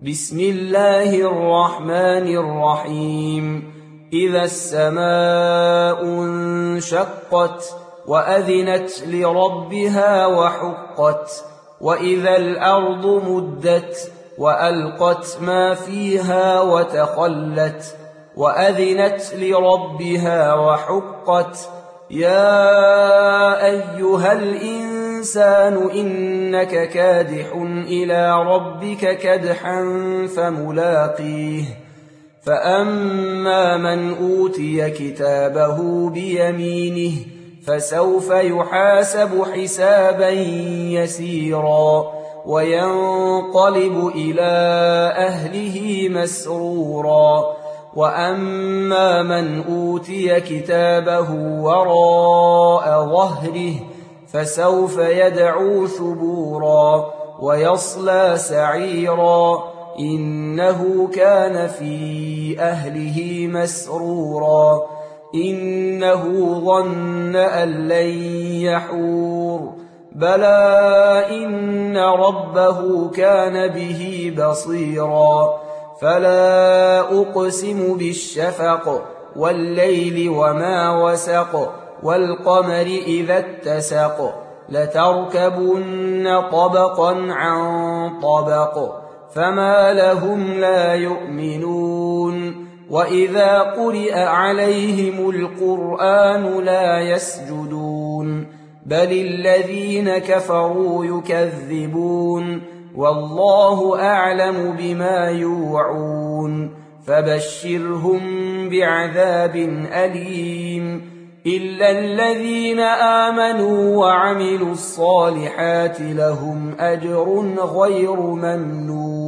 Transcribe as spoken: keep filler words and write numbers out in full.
بسم الله الرحمن الرحيم إذا السماء انشقت وأذنت لربها وحقت وإذا الأرض مدت وألقت ما فيها وتخلت وأذنت لربها وحقت يا أيها الإنسان إنك كادح إلى ربك كدحا فملاقيه فأما من أوتي كتابه بيمينه فسوف يحاسب حسابا يسيرا وينقلب إلى أهله مسرورا وأما من أوتي كتابه وراء ظهره فسوف يدعو ثبورا ويصلى سعيرا إنه كان في أهله مسرورا إنه ظن أن لن يحور بلى إن ربه كان به بصيرا فلا أقسم بالشفق والليل وما وسق والقمر إذا اتسق لتركبن طبقا عن طبق فما لهم لا يؤمنون وإذا قرئ عليهم القرآن لا يسجدون بل الذين كفروا يكذبون والله أعلم بما يوعون فبشرهم بعذاب أليم إلا الذين آمنوا وعملوا الصالحات لهم أجر غير ممنون.